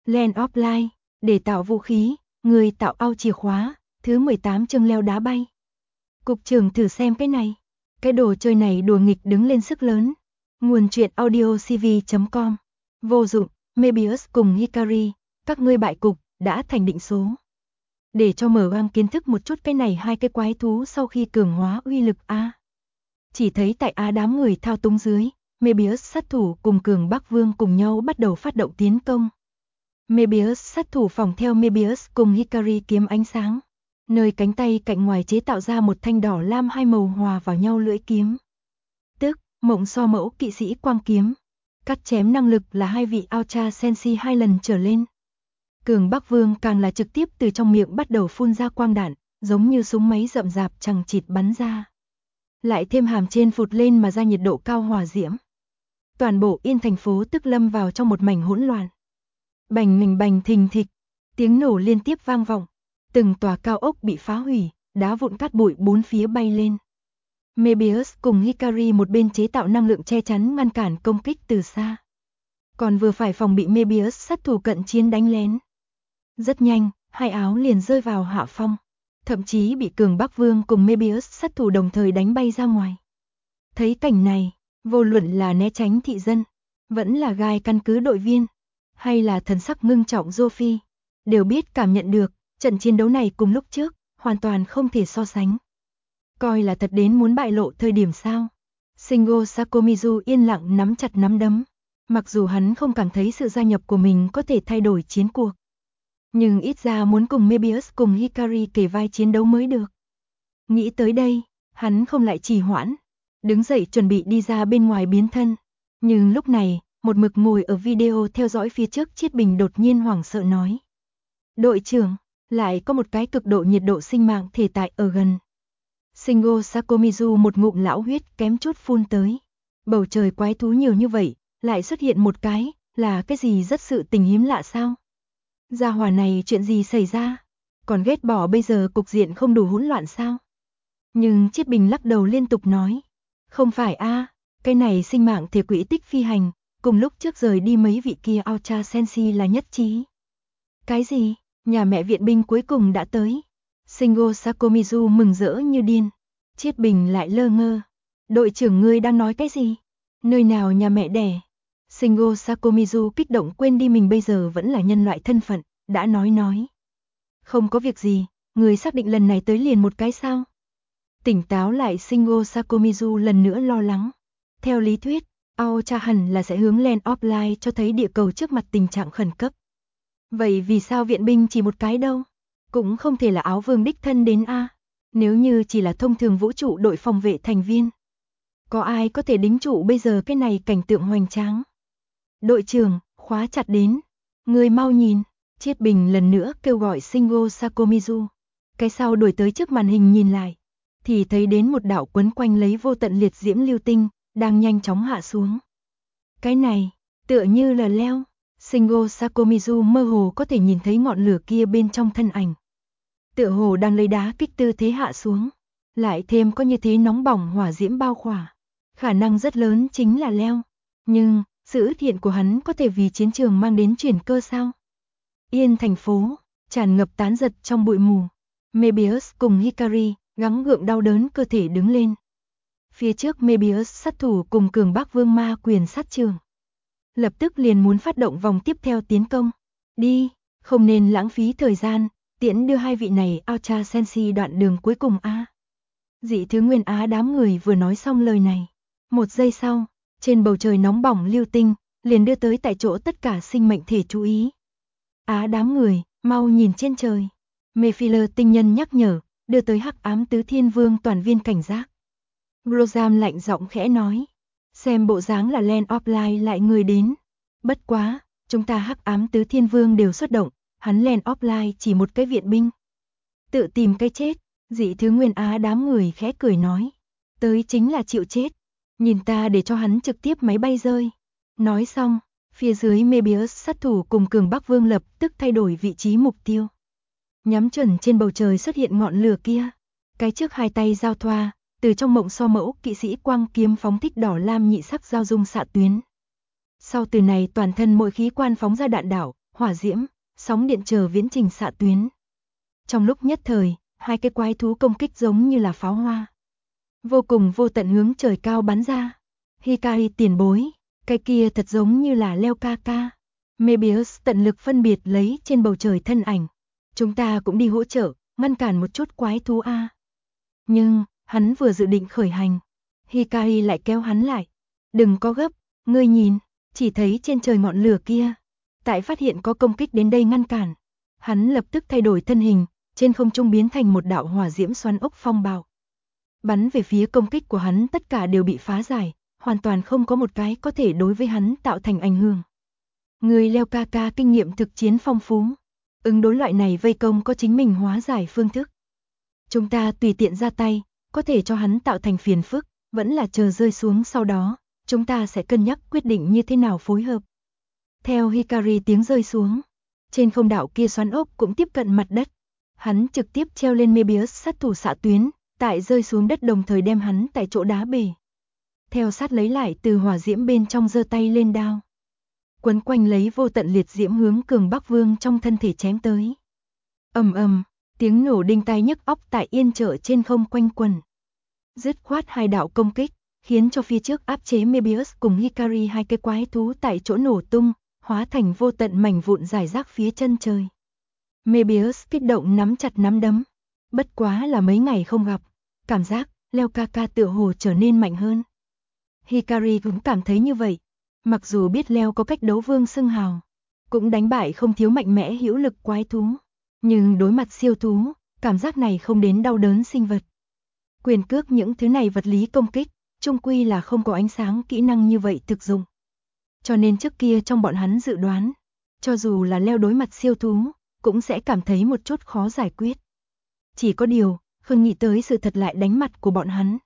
Land of Light, để tạo vũ khí, người tạo ao chìa khóa, thứ 18 chương leo đá bay. Cục trưởng thử xem cái này. Cái đồ chơi này đùa nghịch đứng lên sức lớn. Nguồn truyện audiocv.com. Vô dụng, Mebius cùng Hikari, các ngươi bại cục, đã thành định số. Để cho mở mang kiến thức một chút cái này hai cái quái thú sau khi cường hóa uy lực A. Chỉ thấy tại A đám người thao túng dưới, Mebius sát thủ cùng Cường Bắc Vương cùng nhau bắt đầu phát động tiến công. Mebius sát thủ phòng theo Mebius cùng Hikari kiếm ánh sáng. Nơi cánh tay cạnh ngoài chế tạo ra một thanh đỏ lam hai màu hòa vào nhau lưỡi kiếm. Tức, mộng so mẫu kỵ sĩ quang kiếm. Cắt chém năng lực là hai vị Ultra Sensi 2 lần trở lên. Cường Bắc Vương càng là trực tiếp từ trong miệng bắt đầu phun ra quang đạn, giống như súng máy rậm rạp chằng chịt bắn ra. Lại thêm hàm trên phụt lên mà ra nhiệt độ cao hỏa diễm. Toàn bộ Yên thành phố tức lâm vào trong một mảnh hỗn loạn. Bành mình bành thình thịch, tiếng nổ liên tiếp vang vọng, từng tòa cao ốc bị phá hủy, đá vụn cát bụi bốn phía bay lên. Mebius cùng Hikari một bên chế tạo năng lượng che chắn ngăn cản công kích từ xa. Còn vừa phải phòng bị Mebius sát thủ cận chiến đánh lén. Rất nhanh, hai áo liền rơi vào hạ phong, thậm chí bị Cường Bắc Vương cùng Mebius sát thủ đồng thời đánh bay ra ngoài. Thấy cảnh này, vô luận là né tránh thị dân, vẫn là gai căn cứ đội viên, hay là thần sắc ngưng trọng Sophie, đều biết cảm nhận được, trận chiến đấu này cùng lúc trước, hoàn toàn không thể so sánh. Coi là thật đến muốn bại lộ thời điểm sao. Shingo Sakomizu yên lặng nắm chặt nắm đấm, mặc dù hắn không cảm thấy sự gia nhập của mình có thể thay đổi chiến cuộc. Nhưng ít ra muốn cùng Mebius cùng Hikari kề vai chiến đấu mới được. Nghĩ tới đây, hắn không lại trì hoãn, đứng dậy chuẩn bị đi ra bên ngoài biến thân. Nhưng lúc này, một mực ngồi ở video theo dõi phía trước Chiết Bình đột nhiên hoảng sợ nói. Đội trưởng, lại có một cái cực độ nhiệt độ sinh mạng thể tại ở gần. Shingo Sakomizu một ngụm lão huyết kém chút phun tới. Bầu trời quái thú nhiều như vậy, lại xuất hiện một cái, là cái gì rất sự tình hiếm lạ sao? Gia hỏa này chuyện gì xảy ra? Còn ghét bỏ bây giờ cục diện không đủ hỗn loạn sao? Nhưng Chiết Bình lắc đầu liên tục nói. Không phải a, cái này sinh mạng thể quỹ tích phi hành, cùng lúc trước rời đi mấy vị kia Ultra Sensi là nhất trí. Cái gì? Nhà mẹ viện binh cuối cùng đã tới. Shingo Sakomizu mừng rỡ như điên. Chiết Bình lại lơ ngơ. Đội trưởng ngươi đang nói cái gì? Nơi nào nhà mẹ đẻ? Shingo Sakomizu kích động quên đi mình bây giờ vẫn là nhân loại thân phận, đã nói. Không có việc gì, người xác định lần này tới liền một cái sao? Tỉnh táo lại Shingo Sakomizu lần nữa lo lắng. Theo lý thuyết, Ultra hẳn là sẽ hướng Land of Light cho thấy địa cầu trước mặt tình trạng khẩn cấp. Vậy vì sao viện binh chỉ một cái đâu? Cũng không thể là Áo Vương đích thân đến a. Nếu như chỉ là thông thường vũ trụ đội phòng vệ thành viên, có ai có thể đính trụ bây giờ cái này cảnh tượng hoành tráng? Đội trưởng, khóa chặt đến. Người mau nhìn. Chiết Bình lần nữa kêu gọi Shingo Sakomizu. Cái sau đuổi tới trước màn hình nhìn lại, thì thấy đến một đạo quấn quanh lấy vô tận liệt diễm lưu tinh, đang nhanh chóng hạ xuống. Cái này, tựa như là leo. Shingo Sakomizu mơ hồ có thể nhìn thấy ngọn lửa kia bên trong thân ảnh. Tựa hồ đang lấy đá kích tư thế hạ xuống. Lại thêm có như thế nóng bỏng hỏa diễm bao khỏa. Khả năng rất lớn chính là leo. Nhưng, sự ứt hiện của hắn có thể vì chiến trường mang đến chuyển cơ sao? Yên thành phố, tràn ngập tán giật trong bụi mù. Mebius cùng Hikari, gắng gượng đau đớn cơ thể đứng lên. Phía trước Mebius sát thủ cùng Cường Bắc Vương ma quyền sát trường. Lập tức liền muốn phát động vòng tiếp theo tiến công. Đi, không nên lãng phí thời gian, tiễn đưa hai vị này Ultra Sensi đoạn đường cuối cùng a. Dị thứ Nguyên Á đám người vừa nói xong lời này. Một giây sau, trên bầu trời nóng bỏng lưu tinh, liền đưa tới tại chỗ tất cả sinh mệnh thể chú ý. Á đám người, mau nhìn trên trời. Mephiller tinh nhân nhắc nhở, đưa tới Hắc Ám Tứ Thiên Vương toàn viên cảnh giác. Grozam lạnh giọng khẽ nói. Xem bộ dáng là Land of Light lại người đến. Bất quá, chúng ta Hắc Ám Tứ Thiên Vương đều xuất động, hắn Land of Light chỉ một cái viện binh. Tự tìm cái chết, dị thứ Nguyên Á đám người khẽ cười nói. Tới chính là chịu chết. Nhìn ta để cho hắn trực tiếp máy bay rơi. Nói xong, phía dưới Mebius sát thủ cùng Cường Bắc Vương lập tức thay đổi vị trí mục tiêu. Nhắm chuẩn trên bầu trời xuất hiện ngọn lửa kia. Cái trước hai tay giao thoa, từ trong mộng so mẫu kỵ sĩ quang kiếm phóng thích đỏ lam nhị sắc giao dung xạ tuyến. Sau từ này toàn thân mỗi khí quan phóng ra đạn đảo, hỏa diễm, sóng điện chờ viễn trình xạ tuyến. Trong lúc nhất thời, hai cái quái thú công kích giống như là pháo hoa. Vô cùng vô tận hướng trời cao bắn ra. Hikari tiền bối, cái kia thật giống như là Leo ca ca. Mebius tận lực phân biệt lấy trên bầu trời thân ảnh. Chúng ta cũng đi hỗ trợ, ngăn cản một chút quái thú a. Nhưng, hắn vừa dự định khởi hành. Hikari lại kéo hắn lại. Đừng có gấp, ngươi nhìn, chỉ thấy trên trời ngọn lửa kia. Tại phát hiện có công kích đến đây ngăn cản. Hắn lập tức thay đổi thân hình, trên không trung biến thành một đạo hỏa diễm xoắn ốc phong bạo. Bắn về phía công kích của hắn tất cả đều bị phá giải, hoàn toàn không có một cái có thể đối với hắn tạo thành ảnh hưởng. Người Leo ca ca kinh nghiệm thực chiến phong phú, ứng đối loại này vây công có chính mình hóa giải phương thức. Chúng ta tùy tiện ra tay, có thể cho hắn tạo thành phiền phức, vẫn là chờ rơi xuống sau đó, chúng ta sẽ cân nhắc quyết định như thế nào phối hợp. Theo Hikari tiếng rơi xuống, trên không đạo kia xoắn ốc cũng tiếp cận mặt đất. Hắn trực tiếp treo lên Mebius sát thủ xạ tuyến, tại rơi xuống đất đồng thời đem hắn tại chỗ đá bể. Theo sát lấy lại từ hỏa diễm bên trong giơ tay lên đao. Quấn quanh lấy vô tận liệt diễm hướng Cường Bắc Vương trong thân thể chém tới. Ầm ầm, tiếng nổ đinh tai nhức óc tại Yên Chợ trên không quanh quẩn. Dứt khoát hai đạo công kích, khiến cho phía trước áp chế Mebius cùng Hikari hai cái quái thú tại chỗ nổ tung, hóa thành vô tận mảnh vụn rải rác phía chân trời. Mebius kích động nắm chặt nắm đấm. Bất quá là mấy ngày không gặp, cảm giác Leo ca ca tựa hồ trở nên mạnh hơn. Hikari cũng cảm thấy như vậy. Mặc dù biết Leo có cách đấu vương xưng hào, cũng đánh bại không thiếu mạnh mẽ hữu lực quái thú, nhưng đối mặt siêu thú, cảm giác này không đến đau đớn sinh vật. Quyền cước những thứ này vật lý công kích, chung quy là không có ánh sáng kỹ năng như vậy thực dụng. Cho nên trước kia trong bọn hắn dự đoán, cho dù là Leo đối mặt siêu thú, cũng sẽ cảm thấy một chút khó giải quyết. Chỉ có điều, không nghĩ tới sự thật lại đánh mặt của bọn hắn.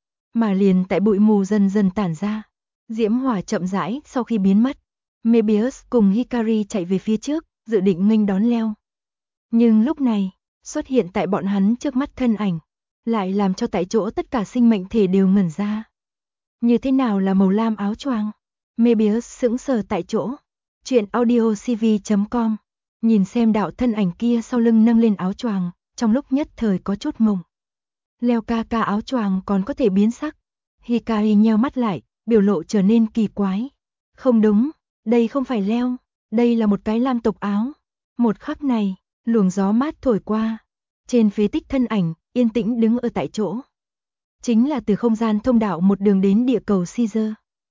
Mà liền tại bụi mù dần dần tản ra, diễm hỏa chậm rãi sau khi biến mất, Mebius cùng Hikari chạy về phía trước, dự định nghênh đón Leo. Nhưng lúc này, xuất hiện tại bọn hắn trước mắt thân ảnh, lại làm cho tại chỗ tất cả sinh mệnh thể đều ngẩn ra. Như thế nào là màu lam áo choàng? Mebius sững sờ tại chỗ. Chuyện audiocv.com. Nhìn xem đạo thân ảnh kia sau lưng nâng lên áo choàng, trong lúc nhất thời có chút mộng. Leo ca ca áo choàng còn có thể biến sắc. Hikari nheo mắt lại, biểu lộ trở nên kỳ quái. Không đúng, đây không phải Leo, đây là một cái lam tộc áo. Một khắc này, luồng gió mát thổi qua. Trên phế tích thân ảnh, yên tĩnh đứng ở tại chỗ. Chính là từ không gian thông đạo một đường đến địa cầu Caesar.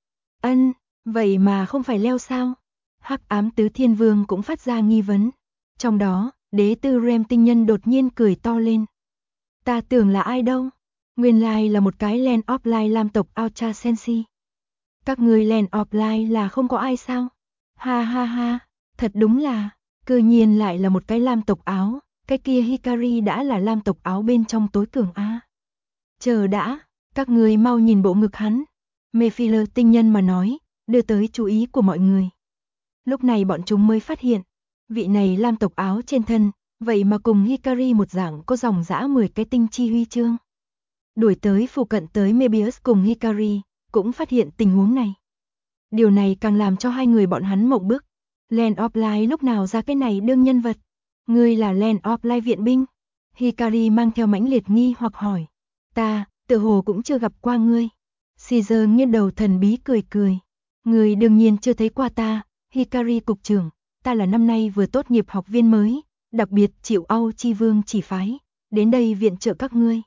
Ân, vậy mà không phải Leo sao? Hắc ám tứ thiên vương cũng phát ra nghi vấn. Trong đó, đế tư Rem tinh nhân đột nhiên cười to lên. Ta tưởng là ai đâu? Nguyên lai là một cái Land of Light lam tộc Ultra Sensi. Các người Land of Light là không có ai sao? Ha ha ha, thật đúng là, cơ nhiên lại là một cái lam tộc áo, cái kia Hikari đã là lam tộc áo bên trong tối cường a. Chờ đã, các người mau nhìn bộ ngực hắn. Mephiller tinh nhân mà nói, đưa tới chú ý của mọi người. Lúc này bọn chúng mới phát hiện, vị này lam tộc áo trên thân, vậy mà cùng Hikari một dạng có dòng dã 10 cái tinh chi huy chương. Đuổi tới phụ cận tới Mebius cùng Hikari, cũng phát hiện tình huống này. Điều này càng làm cho hai người bọn hắn mộng bức. Land of Light lúc nào ra cái này đương nhân vật? Ngươi là Land of Light viện binh? Hikari mang theo mãnh liệt nghi hoặc hỏi. Ta, tự hồ cũng chưa gặp qua ngươi. Caesar nghiêng đầu thần bí cười cười. Ngươi đương nhiên chưa thấy qua ta, Hikari cục trưởng. Ta là năm nay vừa tốt nghiệp học viên mới, đặc biệt chịu Âu Chi Vương chỉ phái, đến đây viện trợ các ngươi.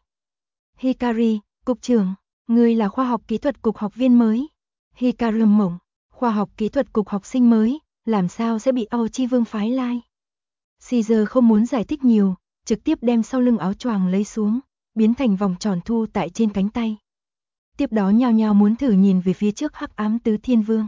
Hikari, cục trưởng, ngươi là khoa học kỹ thuật cục học viên mới. Hikari mộng, khoa học kỹ thuật cục học sinh mới, làm sao sẽ bị Âu Chi Vương phái lai? Caesar không muốn giải thích nhiều, trực tiếp đem sau lưng áo choàng lấy xuống, biến thành vòng tròn thu tại trên cánh tay. Tiếp đó nhao nhao muốn thử nhìn về phía trước hắc ám tứ thiên vương.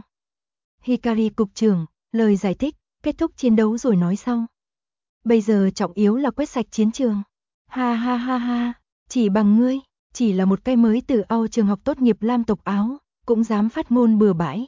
Hikari cục trưởng, lời giải thích, kết thúc chiến đấu rồi nói sau. Bây giờ trọng yếu là quét sạch chiến trường. Ha ha ha ha, chỉ bằng ngươi, chỉ là một cái mới từ Âu trường học tốt nghiệp lam tộc áo, cũng dám phát ngôn bừa bãi.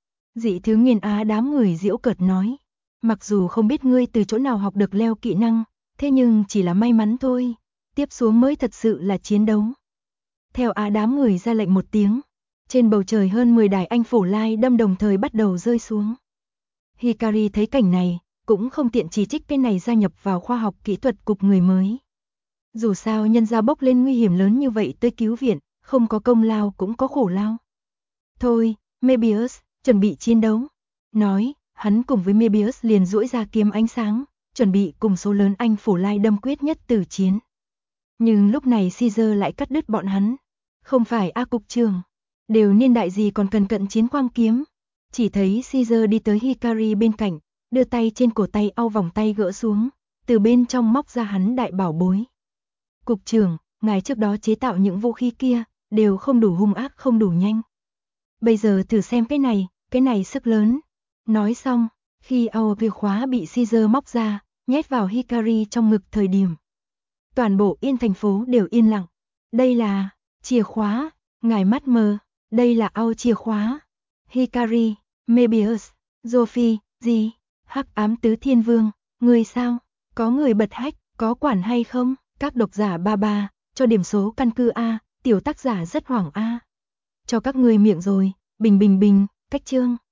Dị thứ nghiền á đám người giễu cợt nói. Mặc dù không biết ngươi từ chỗ nào học được leo kỹ năng, thế nhưng chỉ là may mắn thôi, tiếp xuống mới thật sự là chiến đấu. Theo á đám người ra lệnh một tiếng, trên bầu trời hơn 10 đài anh phổ lai đâm đồng thời bắt đầu rơi xuống. Hikari thấy cảnh này, cũng không tiện chỉ trích cái này gia nhập vào khoa học kỹ thuật cục người mới. Dù sao nhân gia bốc lên nguy hiểm lớn như vậy tới cứu viện, không có công lao cũng có khổ lao. Thôi, Mebius, chuẩn bị chiến đấu. Nói, hắn cùng với Mebius liền duỗi ra kiếm ánh sáng, chuẩn bị cùng số lớn anh phủ lai đâm quyết nhất tử chiến. Nhưng lúc này Caesar lại cắt đứt bọn hắn. Không phải A cục trưởng, đều niên đại gì còn cần cận chiến quang kiếm. Chỉ thấy Caesar đi tới Hikari bên cạnh, đưa tay trên cổ tay au vòng tay gỡ xuống, từ bên trong móc ra hắn đại bảo bối. Cục trưởng, ngài trước đó chế tạo những vũ khí kia, đều không đủ hung ác không đủ nhanh. Bây giờ thử xem cái này sức lớn. Nói xong, khi au chìa khóa bị Caesar móc ra, nhét vào Hikari trong ngực thời điểm. Toàn bộ Yên thành phố đều yên lặng. Đây là chìa khóa, ngài mắt mờ, đây là au chìa khóa. Hikari, Mebius, Sophie, gì? Hắc ám tứ thiên vương, người sao? Có người bật hách, có quản hay không? Các độc giả ba, cho điểm số căn cứ A, tiểu tác giả rất hoảng A. Cho các người miệng rồi, bình, cách chương.